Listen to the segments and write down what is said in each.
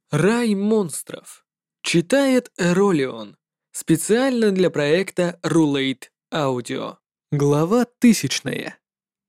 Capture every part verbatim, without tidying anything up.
Рай монстров. Читает Эролион. Специально для проекта Rulate Audio. Глава тысячная.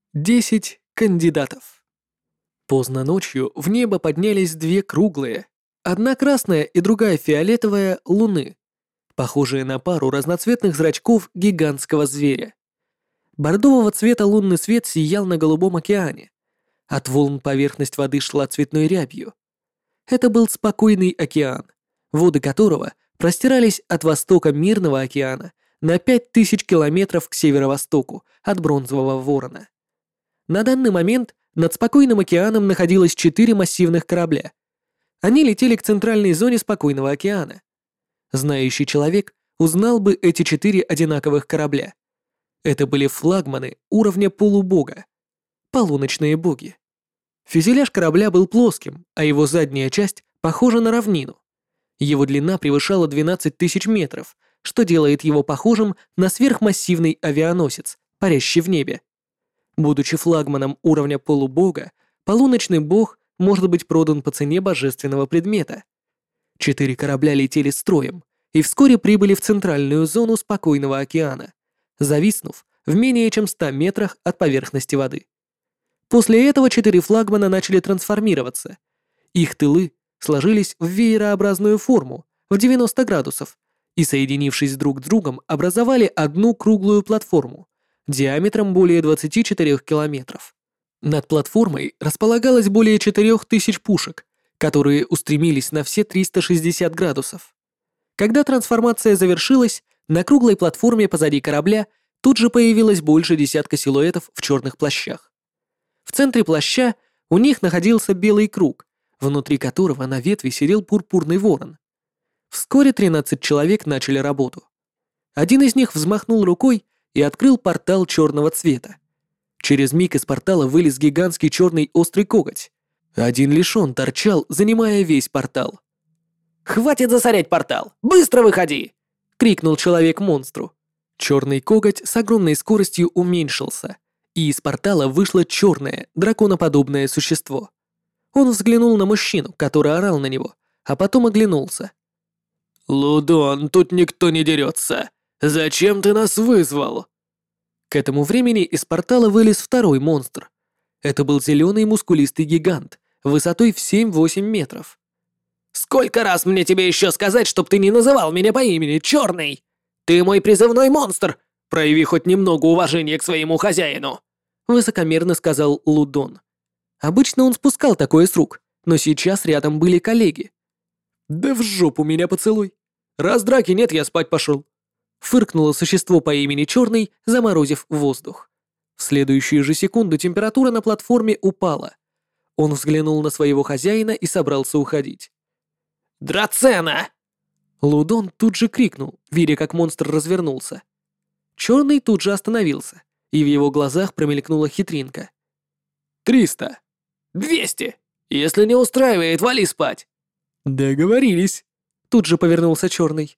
Десять кандидатов. Поздно ночью в небо поднялись две круглые, одна красная и другая фиолетовая, луны, похожие на пару разноцветных зрачков гигантского зверя. Бордового цвета лунный свет сиял на голубом океане. От волн поверхность воды шла цветной рябью. Это был спокойный океан, воды которого простирались от востока Мирного океана на пять тысяч километров к северо-востоку от Бронзового Ворона. На данный момент над спокойным океаном находилось четыре массивных корабля. Они летели к центральной зоне спокойного океана. Знающий человек узнал бы эти четыре одинаковых корабля. Это были флагманы уровня полубога, полуночные боги. Фюзеляж корабля был плоским, а его задняя часть похожа на равнину. Его длина превышала двенадцать тысяч метров, что делает его похожим на сверхмассивный авианосец, парящий в небе. Будучи флагманом уровня полубога, полуночный бог может быть продан по цене божественного предмета. Четыре корабля летели строем и вскоре прибыли в центральную зону спокойного океана, зависнув в менее чем ста метрах от поверхности воды. После этого четыре флагмана начали трансформироваться. Их тылы сложились в веерообразную форму в девяносто градусов и, соединившись друг с другом, образовали одну круглую платформу диаметром более двадцати четырёх километров. Над платформой располагалось более четырёх тысяч пушек, которые устремились на все триста шестьдесят градусов. Когда трансформация завершилась, на круглой платформе позади корабля тут же появилось больше десятка силуэтов в черных плащах. В центре плаща у них находился белый круг, внутри которого на ветви сидел пурпурный ворон. Вскоре тринадцать человек начали работу. Один из них взмахнул рукой и открыл портал черного цвета. Через миг из портала вылез гигантский черный острый коготь. Один лишь он торчал, занимая весь портал. «Хватит засорять портал! Быстро выходи!» — крикнул человек монстру. Черный коготь с огромной скоростью уменьшился, и из портала вышло черное, драконоподобное существо. Он взглянул на мужчину, который орал на него, а потом оглянулся. «Лудон, тут никто не дерется. Зачем ты нас вызвал?» К этому времени из портала вылез второй монстр. Это был зеленый мускулистый гигант, высотой в семь-восемь метров. «Сколько раз мне тебе еще сказать, чтоб ты не называл меня по имени, Черный? Ты мой призывной монстр! Прояви хоть немного уважения к своему хозяину!» Высокомерно сказал Лудон. Обычно он спускал такое с рук, но сейчас рядом были коллеги. «Да в жопу меня поцелуй! Раз драки нет, я спать пошел!» Фыркнуло существо по имени Черный, заморозив воздух. В следующую же секунду температура на платформе упала. Он взглянул на своего хозяина и собрался уходить. «Драцена!» Лудон тут же крикнул, видя, как монстр развернулся. Черный тут же остановился, и в его глазах промелькнула хитринка. «Триста! Двести! Если не устраивает, вали спать!» «Договорились!» Тут же повернулся Черный.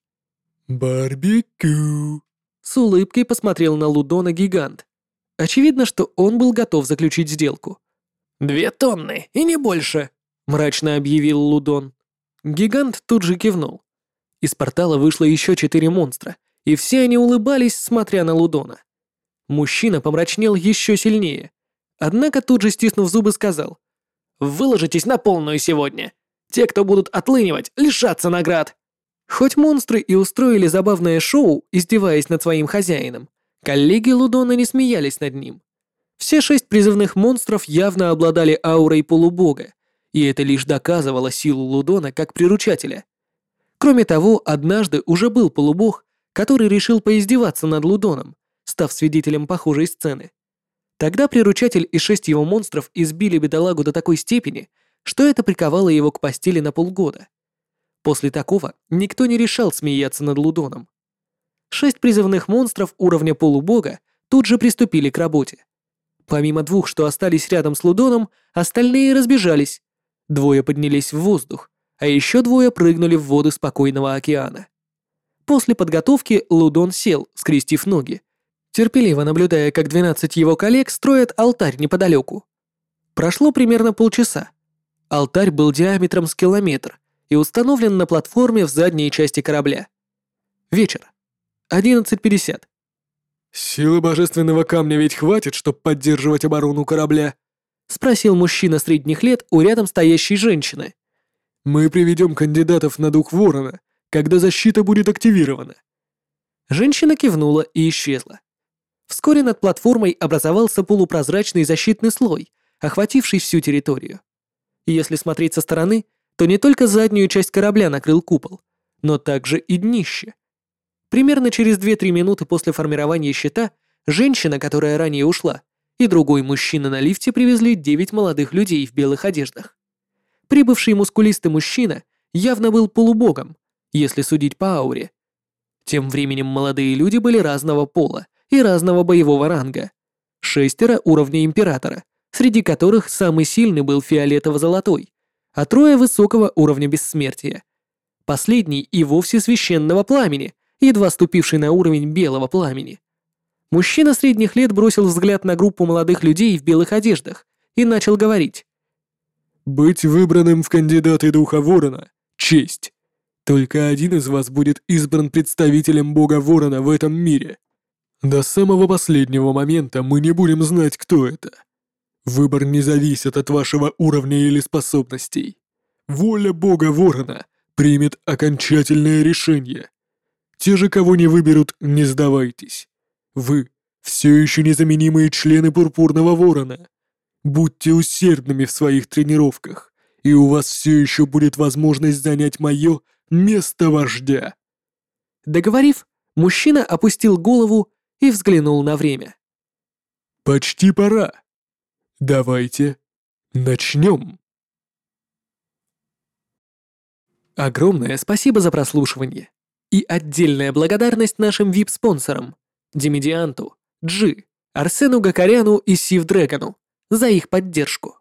«Барбекю!» С улыбкой посмотрел на Лудона гигант. Очевидно, что он был готов заключить сделку. «Две тонны, и не больше!» Мрачно объявил Лудон. Гигант тут же кивнул. Из портала вышло еще четыре монстра, и все они улыбались, смотря на Лудона. Мужчина помрачнел еще сильнее. Однако тут же, стиснув зубы, сказал: «Выложитесь на полную сегодня. Те, кто будут отлынивать, лишатся наград». Хоть монстры и устроили забавное шоу, издеваясь над своим хозяином, коллеги Лудона не смеялись над ним. Все шесть призывных монстров явно обладали аурой полубога, и это лишь доказывало силу Лудона как приручателя. Кроме того, однажды уже был полубог, который решил поиздеваться над Лудоном, став свидетелем похожей сцены. Тогда приручатель и шесть его монстров избили бедолагу до такой степени, что это приковало его к постели на полгода. После такого никто не решал смеяться над Лудоном. Шесть призывных монстров уровня полубога тут же приступили к работе. Помимо двух, что остались рядом с Лудоном, остальные разбежались. Двое поднялись в воздух, а еще двое прыгнули в воды спокойного океана. После подготовки Лудон сел, скрестив ноги, терпеливо наблюдая, как двенадцать его коллег строят алтарь неподалеку. Прошло примерно полчаса. Алтарь был диаметром с километр и установлен на платформе в задней части корабля. Вечер. одиннадцать пятьдесят. «Силы божественного камня ведь хватит, чтобы поддерживать оборону корабля?» — спросил мужчина средних лет у рядом стоящей женщины. «Мы приведем кандидатов на дух ворона, когда защита будет активирована». Женщина кивнула и исчезла. Вскоре над платформой образовался полупрозрачный защитный слой, охвативший всю территорию. И если смотреть со стороны, то не только заднюю часть корабля накрыл купол, но также и днище. Примерно через две-три минуты после формирования щита женщина, которая ранее ушла, и другой мужчина на лифте привезли девять молодых людей в белых одеждах. Прибывший мускулистый мужчина явно был полубогом, если судить по ауре. Тем временем молодые люди были разного пола и разного боевого ранга. Шестеро уровня императора, среди которых самый сильный был фиолетово-золотой, а трое высокого уровня бессмертия. Последний и вовсе священного пламени, едва ступивший на уровень белого пламени. Мужчина средних лет бросил взгляд на группу молодых людей в белых одеждах и начал говорить. «Быть выбранным в кандидаты Духа Ворона — честь. Только один из вас будет избран представителем Бога Ворона в этом мире. До самого последнего момента мы не будем знать, кто это. Выбор не зависит от вашего уровня или способностей. Воля Бога Ворона примет окончательное решение. Те же, кого не выберут, не сдавайтесь. Вы все еще незаменимые члены Пурпурного Ворона. Будьте усердными в своих тренировках, и у вас все еще будет возможность занять мое место вождя». Договорив, мужчина опустил голову и взглянул на время. «Почти пора. Давайте начнем». Огромное спасибо за прослушивание. И отдельная благодарность нашим ви ай пи-спонсорам Демидианту, Джи, Арсену Гакаряну и Сив Дрэгону за их поддержку.